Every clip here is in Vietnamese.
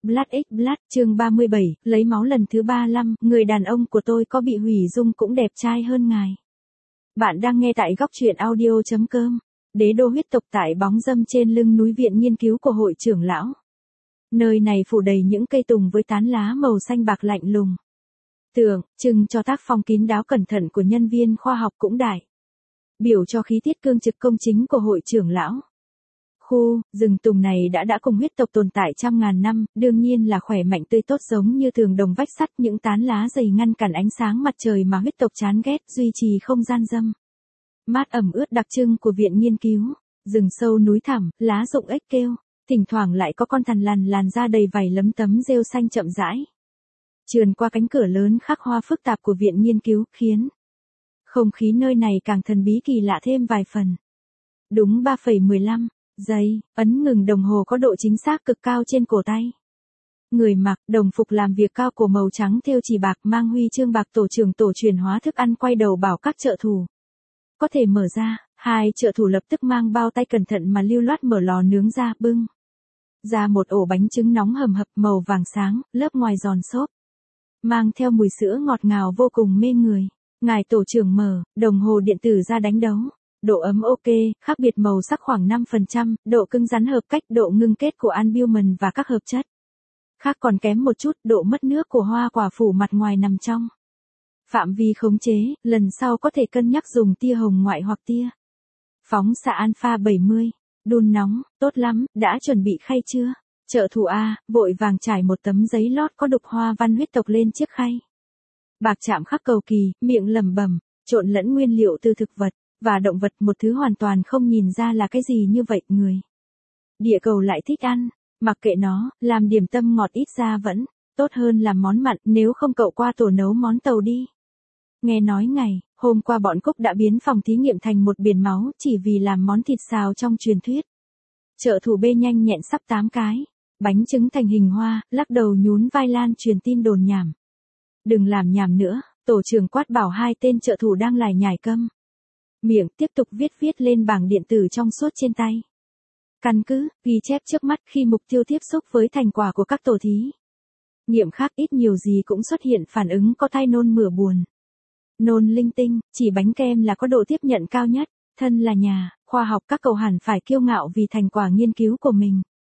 Blood X Blood, chương 37, lấy máu lần thứ 35, người đàn ông của tôi có bị hủy dung cũng đẹp trai hơn ngài. Bạn đang nghe tại góc truyện audio.com. Đế đô huyết tộc tại bóng râm trên lưng núi viện nghiên cứu của hội trưởng lão. Nơi này phủ đầy những cây tùng với tán lá màu xanh bạc lạnh lùng. Tượng trưng cho tác phong kín đáo cẩn thận của nhân viên khoa học cũng đại. Biểu cho khí tiết cương trực công chính của hội trưởng lão. Khu rừng tùng này đã cùng huyết tộc tồn tại trăm ngàn năm, đương nhiên là khỏe mạnh tươi tốt giống như tường đồng vách sắt, những tán lá dày ngăn cản ánh sáng mặt trời mà huyết tộc chán ghét, duy trì không gian râm mát ẩm ướt đặc trưng của viện nghiên cứu. Rừng sâu núi thẳm, lá rụng ếch kêu, thỉnh thoảng lại có con thằn lằn ra đầy vảy lấm tấm rêu xanh chậm rãi trườn qua cánh cửa lớn khắc hoa phức tạp của viện nghiên cứu, khiến không khí nơi này càng thần bí kỳ lạ thêm vài phần. Đúng 3,15 giây, ấn ngừng đồng hồ có độ chính xác cực cao trên cổ tay. Người mặc đồng phục làm việc cao cổ màu trắng thêu chỉ bạc, mang huy chương bạc tổ trưởng tổ chuyển hóa thức ăn, quay đầu bảo các trợ thủ có thể mở ra. Hai trợ thủ lập tức mang bao tay cẩn thận mà lưu loát mở lò nướng ra, bưng ra một ổ bánh trứng nóng hầm hập màu vàng sáng, lớp ngoài giòn xốp, mang theo mùi sữa ngọt ngào vô cùng mê người. Ngài tổ trưởng mở đồng hồ điện tử ra đánh dấu. Độ ấm ok, khác biệt màu sắc khoảng 5%, độ cứng rắn hợp cách, độ ngưng kết của albumin và các hợp chất khác còn kém một chút, độ mất nước của hoa quả phủ mặt ngoài nằm trong phạm vi khống chế, lần sau có thể cân nhắc dùng tia hồng ngoại hoặc tia phóng xạ alpha 70. Đun nóng, tốt lắm, đã chuẩn bị khay chưa? Trợ thủ A, vội vàng trải một tấm giấy lót có đục hoa văn huyết tộc lên chiếc khay bạc chạm khắc cầu kỳ, miệng lẩm bẩm, trộn lẫn nguyên liệu từ thực vật và động vật, một thứ hoàn toàn không nhìn ra là cái gì như vậy. Người địa cầu lại thích ăn, mặc kệ nó, làm điểm tâm ngọt ít ra vẫn tốt hơn làm món mặn, nếu không cậu qua tổ nấu món tàu đi. Nghe nói ngày hôm qua bọn Cúc đã biến phòng thí nghiệm thành một biển máu chỉ vì làm món thịt xào trong truyền thuyết. Trợ thủ B nhanh nhẹn sắp 8 cái bánh trứng thành hình hoa, lắc đầu nhún vai lan truyền tin đồn nhảm. Đừng làm nhảm nữa, tổ trưởng quát bảo hai tên trợ thủ đang lải nhải câm miệng, tiếp tục viết lên bảng điện tử trong suốt trên tay. Căn cứ ghi chép trước mắt khi mục tiêu tiếp xúc với thành quả của các tổ thí nghiệm khác, ít nhiều gì cũng xuất hiện phản ứng có thai, nôn mửa, buồn nôn linh tinh, chỉ bánh kem là có độ tiếp nhận cao nhất. Thân là nhà khoa học, các cậu hẳn phải kiêu ngạo vì thành quả nghiên cứu của mình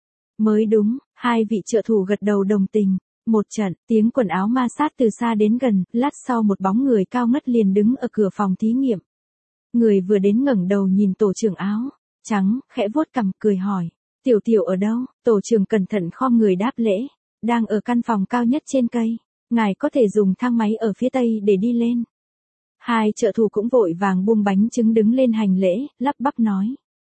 mới đúng. Hai vị trợ thủ gật đầu đồng tình. Một trận tiếng quần áo ma sát từ xa đến gần, lát sau một bóng người cao ngất liền đứng ở cửa phòng thí nghiệm. Người vừa đến ngẩng đầu nhìn tổ trưởng áo trắng, khẽ vuốt cằm cười hỏi, Tiểu Tiểu ở đâu? Tổ trưởng cẩn thận khom người đáp lễ, đang ở căn phòng cao nhất trên cây, ngài có thể dùng thang máy ở phía tây để đi lên. Hai trợ thủ cũng vội vàng buông bánh trứng đứng lên hành lễ, lắp bắp nói,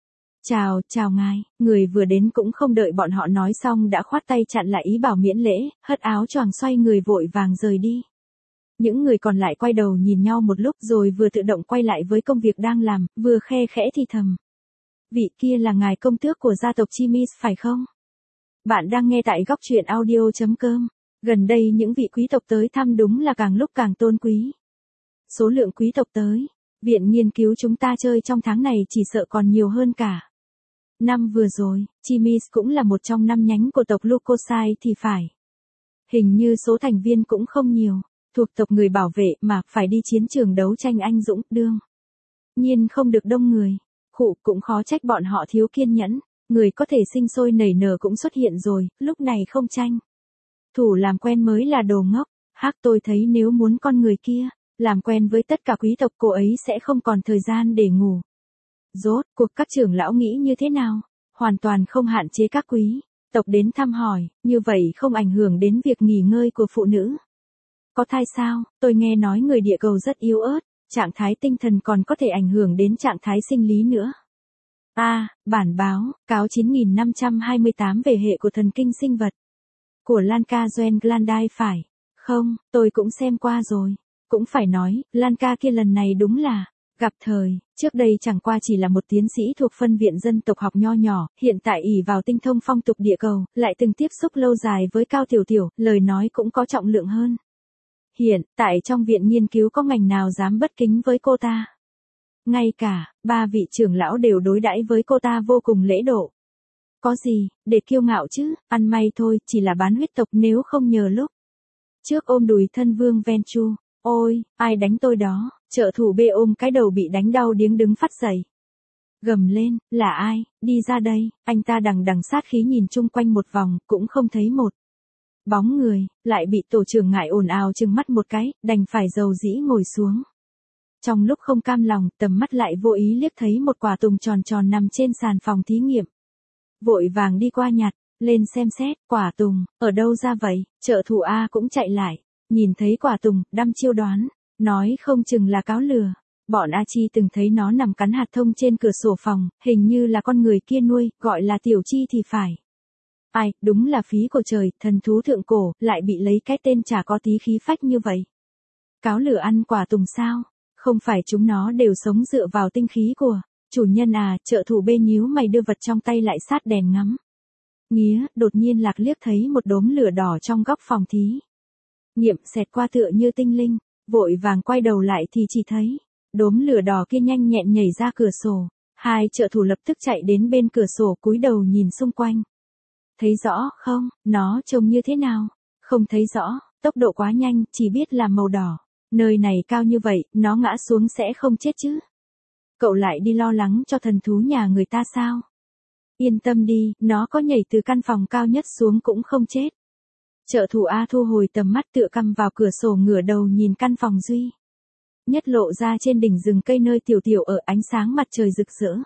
chào ngài. Người vừa đến cũng không đợi bọn họ nói xong đã khoát tay chặn lại ý bảo miễn lễ, hất áo choàng xoay người vội vàng rời đi. Những người còn lại quay đầu nhìn nhau một lúc rồi vừa tự động quay lại với công việc đang làm, vừa khe khẽ thì thầm. Vị kia là ngài công tước của gia tộc Chimis phải không? Bạn đang nghe tại góc truyện audio.com. Gần đây những vị quý tộc tới thăm đúng là càng lúc càng tôn quý. Số lượng quý tộc tới viện nghiên cứu chúng ta chơi trong tháng này chỉ sợ còn nhiều hơn cả năm vừa rồi. Chimis cũng là một trong 5 nhánh của tộc Leucocyte thì phải. Hình như số thành viên cũng không nhiều, thuộc tộc người bảo vệ mà phải đi chiến trường đấu tranh anh dũng, đương nhiên không được đông người. Cũng khó trách bọn họ thiếu kiên nhẫn, người có thể sinh sôi nảy nở cũng xuất hiện rồi, lúc này không tranh thủ làm quen mới là đồ ngốc. Tôi thấy nếu muốn con người kia làm quen với tất cả quý tộc, cô ấy sẽ không còn thời gian để ngủ. Rốt cuộc các trưởng lão nghĩ như thế nào? Hoàn toàn không hạn chế các quý tộc đến thăm hỏi, như vậy không ảnh hưởng đến việc nghỉ ngơi của phụ nữ có thai sao? Tôi nghe nói người địa cầu rất yếu ớt, trạng thái tinh thần còn có thể ảnh hưởng đến trạng thái sinh lý nữa. Bản báo, cáo 9528 về hệ của thần kinh sinh vật của Lanka Joen Glandai phải không? Tôi cũng xem qua rồi. Cũng phải nói, Lanka kia lần này đúng là gặp thời. Trước đây chẳng qua chỉ là một tiến sĩ thuộc phân viện dân tộc học nho nhỏ, hiện tại ỷ vào tinh thông phong tục địa cầu, lại từng tiếp xúc lâu dài với Cao Tiểu Tiểu, lời nói cũng có trọng lượng hơn. Hiện tại trong viện nghiên cứu có ngành nào dám bất kính với cô ta? Ngay cả 3 vị trưởng lão đều đối đãi với cô ta vô cùng lễ độ. Có gì, để kiêu ngạo chứ, ăn may thôi, chỉ là bán huyết tộc nếu không nhờ lúc. Trước ôm đùi thân Vương Venchu, ôi, ai đánh tôi đó, trợ thủ B ôm cái đầu bị đánh đau điếng đứng phát dậy. Gầm lên, là ai, đi ra đây, anh ta đằng đằng sát khí nhìn chung quanh một vòng, cũng không thấy một bóng người, lại bị tổ trưởng ngại ồn ào trừng mắt một cái, đành phải dầu dĩ ngồi xuống. Trong lúc không cam lòng, tầm mắt lại vô ý liếc thấy một quả tùng tròn tròn nằm trên sàn phòng thí nghiệm. Vội vàng đi qua nhặt, lên xem xét, quả tùng, ở đâu ra vậy, trợ thủ A cũng chạy lại, nhìn thấy quả tùng, đăm chiêu đoán, nói không chừng là cáo lừa. Bọn A Chi từng thấy nó nằm cắn hạt thông trên cửa sổ phòng, hình như là con người kia nuôi, gọi là Tiểu Chi thì phải. Ai, đúng là phí của trời, thần thú thượng cổ, lại bị lấy cái tên chả có tí khí phách như vậy. Cáo lửa ăn quả tùng sao? Không phải chúng nó đều sống dựa vào tinh khí của chủ nhân à, trợ thủ B nhíu mày đưa vật trong tay lại sát đèn ngắm. Nghía, đột nhiên Lạc liếc thấy một đốm lửa đỏ trong góc phòng thí nghiệm xẹt qua tựa như tinh linh, vội vàng quay đầu lại thì chỉ thấy đốm lửa đỏ kia nhanh nhẹn nhảy ra cửa sổ. Hai trợ thủ lập tức chạy đến bên cửa sổ cúi đầu nhìn xung quanh. Thấy rõ không, nó trông như thế nào? Không thấy rõ, tốc độ quá nhanh, chỉ biết là màu đỏ. Nơi này cao như vậy, nó ngã xuống sẽ không chết chứ? Cậu lại đi lo lắng cho thần thú nhà người ta sao? Yên tâm đi, nó có nhảy từ căn phòng cao nhất xuống cũng không chết. Trợ thủ A thu hồi tầm mắt tựa căm vào cửa sổ ngửa đầu nhìn căn phòng duy nhất lộ ra trên đỉnh rừng cây nơi tiểu tiểu ở ánh sáng mặt trời rực rỡ.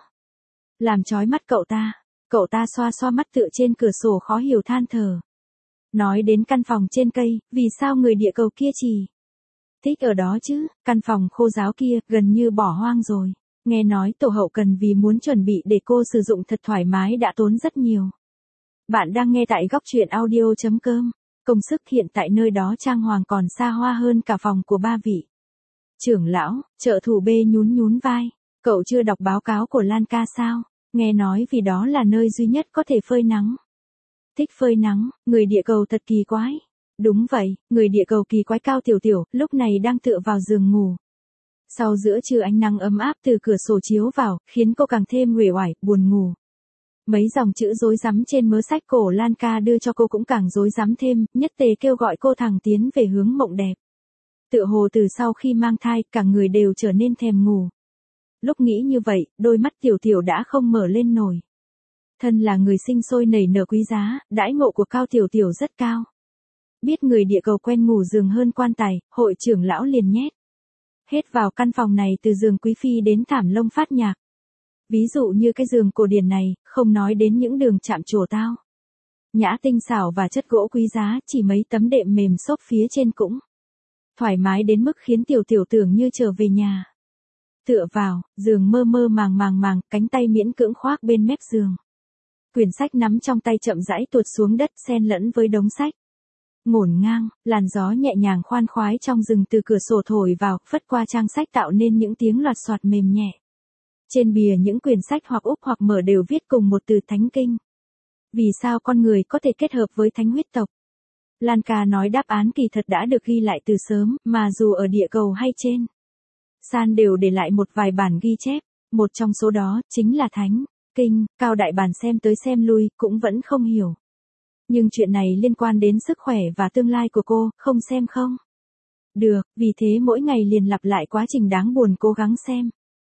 Làm chói mắt cậu ta xoa xoa mắt tựa trên cửa sổ khó hiểu than thở. Nói đến căn phòng trên cây, vì sao người địa cầu kia chỉ thích ở đó chứ, căn phòng khô giáo kia, gần như bỏ hoang rồi. Nghe nói tổ hậu cần vì muốn chuẩn bị để cô sử dụng thật thoải mái đã tốn rất nhiều. Bạn đang nghe tại góc truyện audio.com. Công sức hiện tại nơi đó trang hoàng còn xa hoa hơn cả phòng của ba vị trưởng lão. Trợ thủ B nhún vai. Cậu chưa đọc báo cáo của Lan ca sao? Nghe nói vì đó là nơi duy nhất có thể phơi nắng. Thích phơi nắng, người địa cầu thật kỳ quái. Đúng vậy, người địa cầu kỳ quái cao tiểu tiểu, lúc này đang tựa vào giường ngủ. Sau giữa trưa ánh nắng ấm áp từ cửa sổ chiếu vào, khiến cô càng thêm uể oải, buồn ngủ. Mấy dòng chữ rối rắm trên mớ sách cổ Lan ca đưa cho cô cũng càng rối rắm thêm, nhất tề kêu gọi cô thẳng tiến về hướng mộng đẹp. Tựa hồ từ sau khi mang thai, cả người đều trở nên thèm ngủ. Lúc nghĩ như vậy, đôi mắt tiểu tiểu đã không mở lên nổi. Thân là người sinh sôi nảy nở quý giá, đãi ngộ của cao tiểu tiểu rất cao. Biết người địa cầu quen ngủ giường hơn quan tài, hội trưởng lão liền nhét hết vào căn phòng này từ giường quý phi đến thảm lông phát nhạc. Ví dụ như cái giường cổ điển này, không nói đến những đường chạm trổ tao nhã tinh xảo và chất gỗ quý giá, chỉ mấy tấm đệm mềm xốp phía trên cũng thoải mái đến mức khiến tiểu tiểu tưởng như trở về nhà. Tựa vào, giường mơ mơ màng, cánh tay miễn cưỡng khoác bên mép giường. Quyển sách nắm trong tay chậm rãi tuột xuống đất xen lẫn với đống sách. Ngổn ngang, làn gió nhẹ nhàng khoan khoái trong rừng từ cửa sổ thổi vào, phất qua trang sách tạo nên những tiếng loạt soạt mềm nhẹ. Trên bìa những quyển sách hoặc úp hoặc mở đều viết cùng một từ thánh kinh. Vì sao con người có thể kết hợp với thánh huyết tộc? Lan ca nói đáp án kỳ thật đã được ghi lại từ sớm, mà dù ở địa cầu hay trên san đều để lại một vài bản ghi chép, một trong số đó chính là thánh kinh. Cao đại bàn xem tới xem lui, cũng vẫn không hiểu. Nhưng chuyện này liên quan đến sức khỏe và tương lai của cô, không xem không được, vì thế mỗi ngày liền lặp lại quá trình đáng buồn cố gắng xem.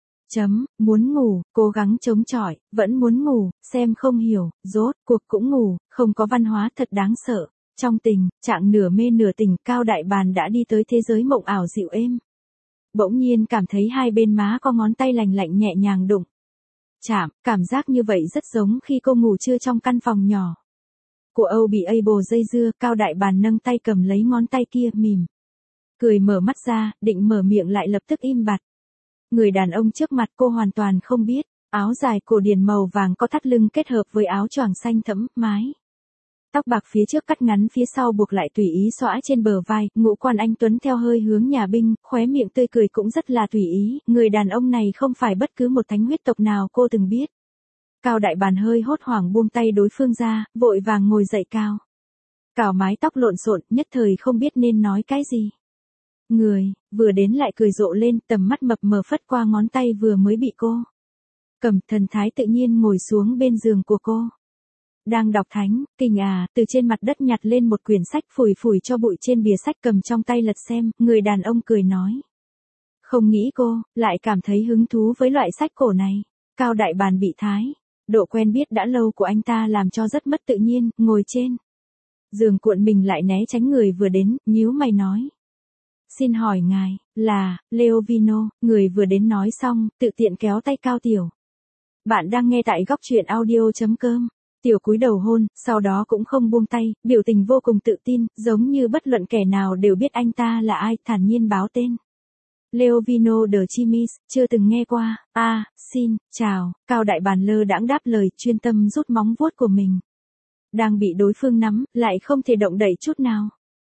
Muốn ngủ, cố gắng chống chọi, vẫn muốn ngủ, xem không hiểu, rốt cuộc cũng ngủ, không có văn hóa thật đáng sợ. Trong tình trạng nửa mê nửa tỉnh, Cao đại bàn đã đi tới thế giới mộng ảo dịu êm. Bỗng nhiên cảm thấy hai bên má có ngón tay lành lạnh nhẹ nhàng đụng chạm, cảm giác như vậy rất giống khi cô ngủ trưa trong căn phòng nhỏ của Âu bị Able dây dưa. Cao đại bàn nâng tay cầm lấy ngón tay kia, mỉm cười mở mắt ra, định mở miệng lại lập tức im bặt. Người đàn ông trước mặt cô hoàn toàn không biết, áo dài cổ điển màu vàng có thắt lưng kết hợp với áo choàng xanh thẫm, mái tóc bạc phía trước cắt ngắn phía sau buộc lại tùy ý xõa trên bờ vai, ngũ quan anh tuấn theo hơi hướng nhà binh, khóe miệng tươi cười cũng rất là tùy ý. Người đàn ông này không phải bất cứ một thánh huyết tộc nào cô từng biết. Cao đại bàn hơi hốt hoảng buông tay đối phương ra, vội vàng ngồi dậy cao. Cào mái tóc lộn xộn, nhất thời không biết nên nói cái gì. Người, vừa đến lại cười rộ lên, tầm mắt mập mờ phất qua ngón tay vừa mới bị cô cầm, thần thái tự nhiên ngồi xuống bên giường của cô. Đang đọc thánh, kinh à, từ trên mặt đất nhặt lên một quyển sách phủi phủi cho bụi trên bìa sách cầm trong tay lật xem, người đàn ông cười nói. Không nghĩ cô, lại cảm thấy hứng thú với loại sách cổ này. Cao Đại Bàn bị thái. Độ quen biết đã lâu của anh ta làm cho rất mất tự nhiên, ngồi trên giường cuộn mình lại né tránh người vừa đến, nhíu mày nói. Xin hỏi ngài, là, Leovino, người vừa đến nói xong, tự tiện kéo tay Cao Tiểu. Bạn đang nghe tại góc truyện audio.com. Tiểu cúi đầu hôn, sau đó cũng không buông tay, biểu tình vô cùng tự tin, giống như bất luận kẻ nào đều biết anh ta là ai, thản nhiên báo tên. Leovino de Chimis, chưa từng nghe qua, xin, chào, Cao Đại Bàn lơ đãng đáp lời, chuyên tâm rút móng vuốt của mình. Đang bị đối phương nắm, lại không thể động đậy chút nào.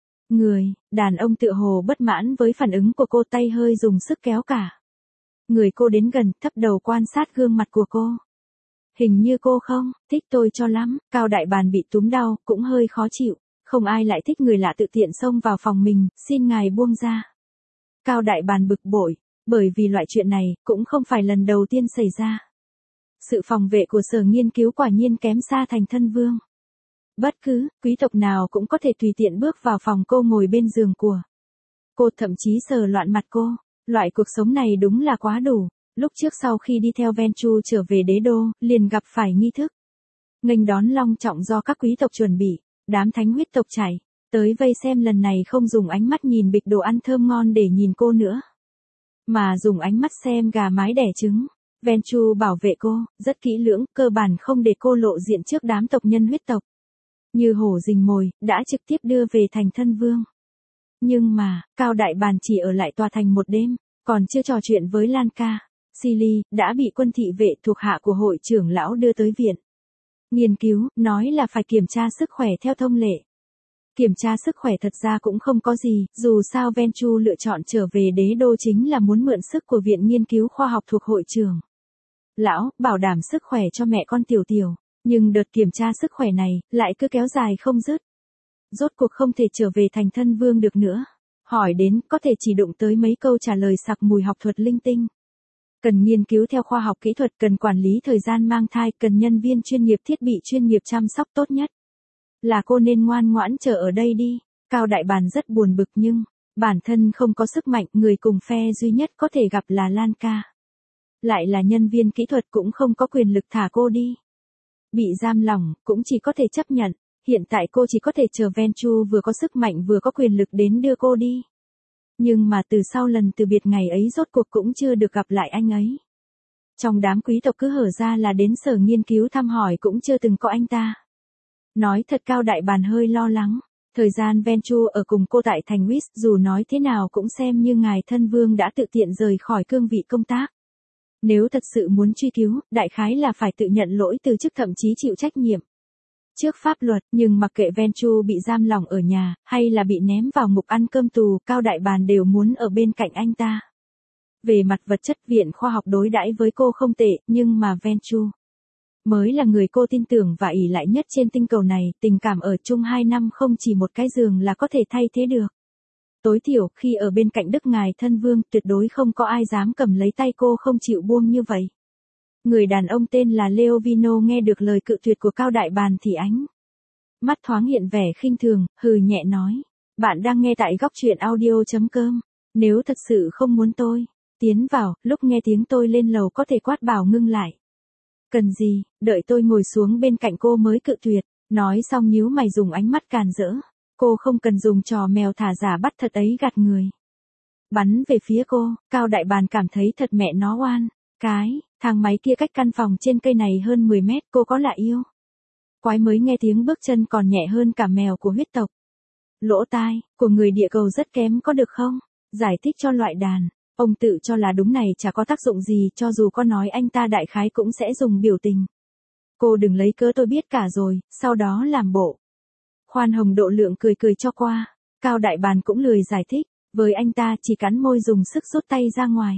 Đàn ông tựa hồ bất mãn với phản ứng của cô, tay hơi dùng sức kéo cả. Người cô đến gần, thấp đầu quan sát gương mặt của cô. Hình như cô không thích tôi cho lắm, Cao Đại Bàn bị túm đau, cũng hơi khó chịu. Không ai lại thích người lạ tự tiện xông vào phòng mình, xin ngài buông ra. Cao Đại Bàn bực bội, bởi vì loại chuyện này cũng không phải lần đầu tiên xảy ra. Sự phòng vệ của Sở Nghiên cứu quả nhiên kém xa Thành Thân Vương. Bất cứ quý tộc nào cũng có thể tùy tiện bước vào phòng cô ngồi bên giường của cô, thậm chí sờ loạn mặt cô. Loại cuộc sống này đúng là quá đủ. Lúc trước sau khi đi theo Venchu trở về đế đô, liền gặp phải nghi thức nghênh đón long trọng do các quý tộc chuẩn bị. Đám thánh huyết tộc chảy tới vây xem, lần này không dùng ánh mắt nhìn bịch đồ ăn thơm ngon để nhìn cô nữa, mà dùng ánh mắt xem gà mái đẻ trứng. Venchu bảo vệ cô rất kỹ lưỡng, cơ bản không để cô lộ diện trước đám tộc nhân huyết tộc. Như hổ rình mồi, đã trực tiếp đưa về Thành Thân Vương. Nhưng mà, Cao Đại Bàn chỉ ở lại tòa thành một đêm, còn chưa trò chuyện với Lanka. Silly đã bị quân thị vệ thuộc hạ của hội trưởng lão đưa tới viện nghiên cứu, nói là phải kiểm tra sức khỏe theo thông lệ. Kiểm tra sức khỏe thật ra cũng không có gì, dù sao Venchu lựa chọn trở về đế đô chính là muốn mượn sức của viện nghiên cứu khoa học thuộc hội trưởng lão, bảo đảm sức khỏe cho mẹ con Tiểu Tiểu. Nhưng đợt kiểm tra sức khỏe này, lại cứ kéo dài không dứt. Rốt cuộc không thể trở về Thành Thân Vương được nữa. Hỏi đến, có thể chỉ đụng tới mấy câu trả lời sặc mùi học thuật linh tinh. Cần nghiên cứu theo khoa học kỹ thuật, cần quản lý thời gian mang thai, cần nhân viên chuyên nghiệp, thiết bị chuyên nghiệp chăm sóc tốt nhất. Là cô nên ngoan ngoãn chờ ở đây đi. Cao Đại Bàn rất buồn bực nhưng, bản thân không có sức mạnh, người cùng phe duy nhất có thể gặp là Lanka. Lại là nhân viên kỹ thuật, cũng không có quyền lực thả cô đi. Bị giam lỏng, cũng chỉ có thể chấp nhận. Hiện tại cô chỉ có thể chờ Venchu vừa có sức mạnh vừa có quyền lực đến đưa cô đi. Nhưng mà từ sau lần từ biệt ngày ấy rốt cuộc cũng chưa được gặp lại anh ấy. Trong đám quý tộc cứ hở ra là đến Sở Nghiên cứu thăm hỏi, cũng chưa từng có anh ta. Nói thật, Cao Đại Bàn hơi lo lắng. Thời gian Venchu ở cùng cô tại thành Whis, dù nói thế nào cũng xem như ngài thân vương đã tự tiện rời khỏi cương vị công tác. Nếu thật sự muốn truy cứu, đại khái là phải tự nhận lỗi từ chức, thậm chí chịu trách nhiệm trước pháp luật. Nhưng mặc kệ Venchu bị giam lỏng ở nhà, hay là bị ném vào ngục ăn cơm tù, Cao Đại Bàn đều muốn ở bên cạnh anh ta. Về mặt vật chất, viện khoa học đối đãi với cô không tệ, nhưng mà Venchu mới là người cô tin tưởng và ỷ lại nhất trên tinh cầu này. Tình cảm ở chung 2 năm không chỉ một cái giường là có thể thay thế được. Tối thiểu, khi ở bên cạnh Đức ngài thân vương, tuyệt đối không có ai dám cầm lấy tay cô không chịu buông như vậy. Người đàn ông tên là Leovino nghe được lời cự tuyệt của Cao Đại Bàn thì ánh mắt thoáng hiện vẻ khinh thường, hừ nhẹ nói. Bạn đang nghe tại góc truyện audio.com. Nếu thật sự không muốn tôi tiến vào, lúc nghe tiếng tôi lên lầu có thể quát bảo ngưng lại. Cần gì, đợi tôi ngồi xuống bên cạnh cô mới cự tuyệt. Nói xong nhíu mày dùng ánh mắt càn rỡ. Cô không cần dùng trò mèo thả giả bắt thật ấy gạt người. Bắn về phía cô, Cao Đại Bàn cảm thấy thật mẹ nó oan. Thang máy kia cách căn phòng trên cây này hơn 10 mét, cô có lạ yêu quái mới nghe tiếng bước chân còn nhẹ hơn cả mèo của huyết tộc. Lỗ tai của người địa cầu rất kém có được không? Giải thích cho loại đàn ông tự cho là đúng này chả có tác dụng gì, cho dù có nói anh ta đại khái cũng sẽ dùng biểu tình. Cô đừng lấy cớ tôi biết cả rồi, sau đó làm bộ khoan hồng độ lượng cười cười cho qua. Cao Đại Bàn cũng lười giải thích, với anh ta chỉ cắn môi dùng sức rút tay ra ngoài.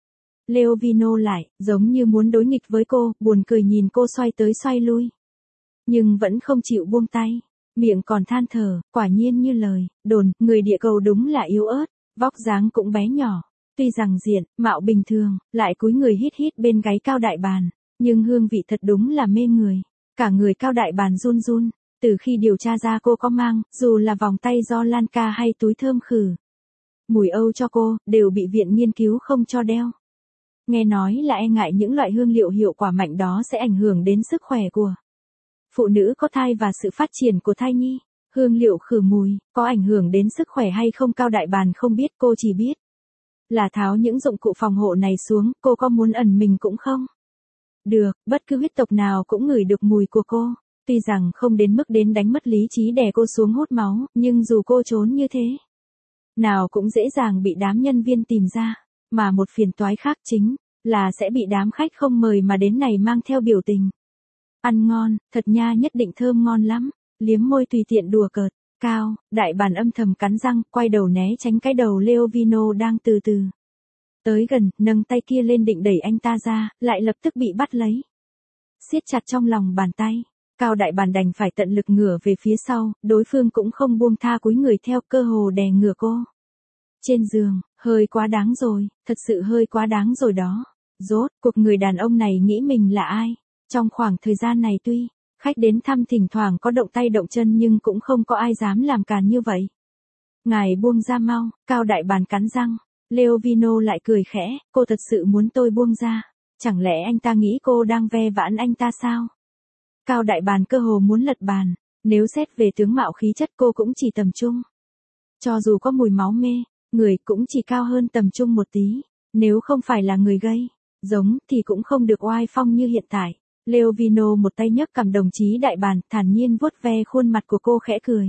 Leovino lại, giống như muốn đối nghịch với cô, buồn cười nhìn cô xoay tới xoay lui. Nhưng vẫn không chịu buông tay, miệng còn than thở, quả nhiên như lời đồn, người địa cầu đúng là yếu ớt, vóc dáng cũng bé nhỏ. Tuy rằng diện, mạo bình thường, lại cúi người hít hít bên gáy Cao Đại Bàn, nhưng hương vị thật đúng là mê người. Cả người Cao Đại Bàn run run, từ khi điều tra ra cô có mang, dù là vòng tay do Lan Ca hay túi thơm khử mùi Âu cho cô, đều bị viện nghiên cứu không cho đeo. Nghe nói là e ngại những loại hương liệu hiệu quả mạnh đó sẽ ảnh hưởng đến sức khỏe của phụ nữ có thai và sự phát triển của thai nhi. Hương liệu khử mùi, có ảnh hưởng đến sức khỏe hay không Cao Đại Bàn không biết, cô chỉ biết là tháo những dụng cụ phòng hộ này xuống, cô có muốn ẩn mình cũng không được, bất cứ huyết tộc nào cũng ngửi được mùi của cô. Tuy rằng không đến mức đến đánh mất lý trí đè cô xuống hút máu, nhưng dù cô trốn như thế nào cũng dễ dàng bị đám nhân viên tìm ra, mà một phiền toái khác chính là sẽ bị đám khách không mời mà đến này mang theo biểu tình. Ăn ngon, thật nha, nhất định thơm ngon lắm. Liếm môi tùy tiện đùa cợt. Cao Đại Bàn âm thầm cắn răng, quay đầu né tránh cái đầu Leovino đang từ từ tới gần, nâng tay kia lên định đẩy anh ta ra, lại lập tức bị bắt lấy, siết chặt trong lòng bàn tay. Cao Đại Bàn đành phải tận lực ngửa về phía sau, đối phương cũng không buông tha, cúi người theo, cơ hồ đè ngửa cô trên giường. Hơi quá đáng rồi, thật sự hơi quá đáng rồi đó. Rốt cuộc người đàn ông này nghĩ mình là ai? Trong khoảng thời gian này tuy khách đến thăm thỉnh thoảng có động tay động chân nhưng cũng không có ai dám làm càn như vậy. Ngài buông ra mau, Cao Đại Bàn cắn răng. Leovino lại cười khẽ, cô thật sự muốn tôi buông ra? Chẳng lẽ anh ta nghĩ cô đang ve vãn anh ta sao? Cao Đại Bàn cơ hồ muốn lật bàn, nếu xét về tướng mạo khí chất cô cũng chỉ tầm trung. Cho dù có mùi máu mê, người cũng chỉ cao hơn tầm trung một tí, nếu không phải là người gây giống thì cũng không được oai phong như hiện tại. Leovino một tay nhấc cầm đồng chí Đại Bàn, thản nhiên vuốt ve khuôn mặt của cô, khẽ cười.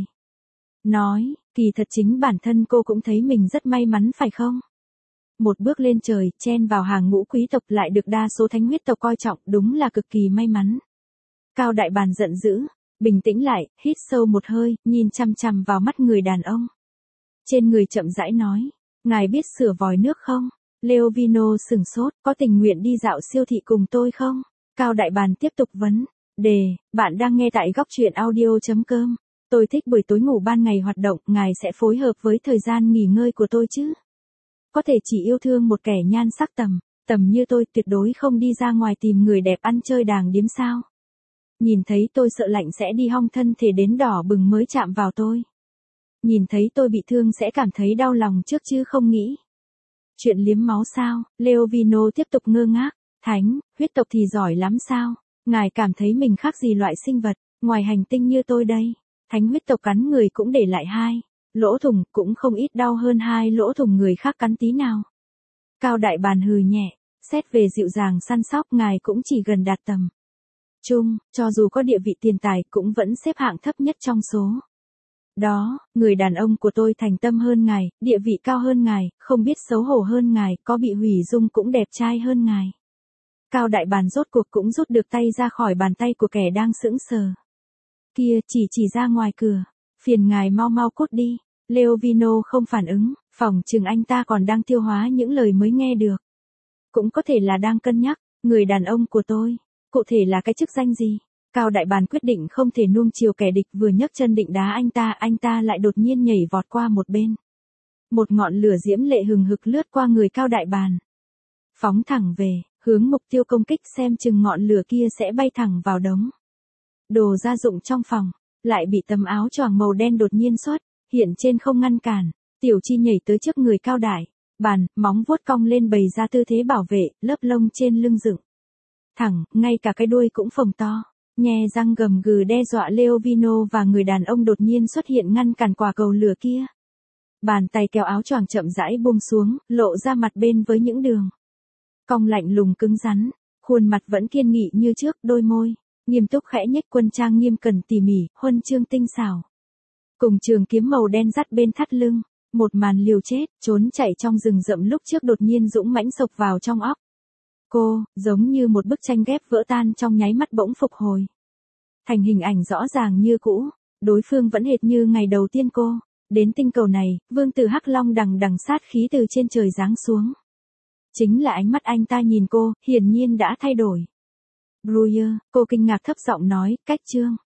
Nói, kỳ thật chính bản thân cô cũng thấy mình rất may mắn phải không? Một bước lên trời, chen vào hàng ngũ quý tộc, lại được đa số thánh huyết tộc coi trọng, đúng là cực kỳ may mắn. Cao Đại Bàn giận dữ, bình tĩnh lại, hít sâu một hơi, nhìn chằm chằm vào mắt người đàn ông trên người, chậm rãi nói, ngài biết sửa vòi nước không? Leovino sửng sốt, có tình nguyện đi dạo siêu thị cùng tôi không? Cao Đại Bàn tiếp tục vấn đề, bạn đang nghe tại góc truyện audio.com. Tôi thích buổi tối ngủ ban ngày hoạt động, ngài sẽ phối hợp với thời gian nghỉ ngơi của tôi chứ? Có thể chỉ yêu thương một kẻ nhan sắc tầm như tôi, tuyệt đối không đi ra ngoài tìm người đẹp ăn chơi đàng điếm sao? Nhìn thấy tôi sợ lạnh sẽ đi hong thân thể đến đỏ bừng mới chạm vào tôi. Nhìn thấy tôi bị thương sẽ cảm thấy đau lòng trước chứ không nghĩ chuyện liếm máu sao? Leovino tiếp tục ngơ ngác. Thánh huyết tộc thì giỏi lắm sao? Ngài cảm thấy mình khác gì loại sinh vật ngoài hành tinh như tôi đây? Thánh huyết tộc cắn người cũng để lại 2 lỗ thủng, cũng không ít đau hơn 2 lỗ thủng người khác cắn tí nào. Cao Đại Bàn hừ nhẹ, xét về dịu dàng săn sóc, ngài cũng chỉ gần đạt tầm trung, cho dù có địa vị tiền tài cũng vẫn xếp hạng thấp nhất trong số đó. Người đàn ông của tôi thành tâm hơn ngài, địa vị cao hơn ngài, không biết xấu hổ hơn ngài, có bị hủy dung cũng đẹp trai hơn ngài. Cao Đại Bàn rốt cuộc cũng rút được tay ra khỏi bàn tay của kẻ đang sững sờ kia, chỉ ra ngoài cửa. Phiền ngài mau mau cút đi. Leovino không phản ứng, phỏng chừng anh ta còn đang tiêu hóa những lời mới nghe được. Cũng có thể là đang cân nhắc, người đàn ông của tôi, cụ thể là cái chức danh gì? Cao Đại Bàn quyết định không thể nuông chiều kẻ địch, vừa nhấc chân định đá anh ta lại đột nhiên nhảy vọt qua một bên. Một ngọn lửa diễm lệ hừng hực lướt qua người Cao Đại Bàn, phóng thẳng về hướng mục tiêu công kích, xem chừng ngọn lửa kia sẽ bay thẳng vào đống đồ gia dụng trong phòng. Lại bị tấm áo choàng màu đen đột nhiên xuất hiện trên không ngăn cản. Tiểu Chi nhảy tới trước người Cao Đại Bàn, móng vuốt cong lên bày ra tư thế bảo vệ, lớp lông trên lưng dựng thẳng, ngay cả cái đuôi cũng phồng to, nhe răng gầm gừ đe dọa Leovino, và người đàn ông đột nhiên xuất hiện ngăn cản quả cầu lửa kia. Bàn tay kéo áo choàng chậm rãi buông xuống, lộ ra mặt bên với những đường cong lạnh lùng cứng rắn, khuôn mặt vẫn kiên nghị như trước, đôi môi nghiêm túc khẽ nhếch, quân trang nghiêm cẩn tỉ mỉ, huân chương tinh xảo, cùng trường kiếm màu đen dắt bên thắt lưng. Một màn liều chết trốn chạy trong rừng rậm lúc trước đột nhiên dũng mãnh xộc vào trong óc cô, giống như một bức tranh ghép vỡ tan trong nháy mắt bỗng phục hồi thành hình ảnh rõ ràng như cũ. Đối phương vẫn hệt như ngày đầu tiên cô đến tinh cầu này. Vương tử Hắc Long đằng đằng sát khí từ trên trời giáng xuống. Chính là ánh mắt anh ta nhìn cô, hiển nhiên đã thay đổi. Bruyer, cô kinh ngạc thấp giọng nói, cách chương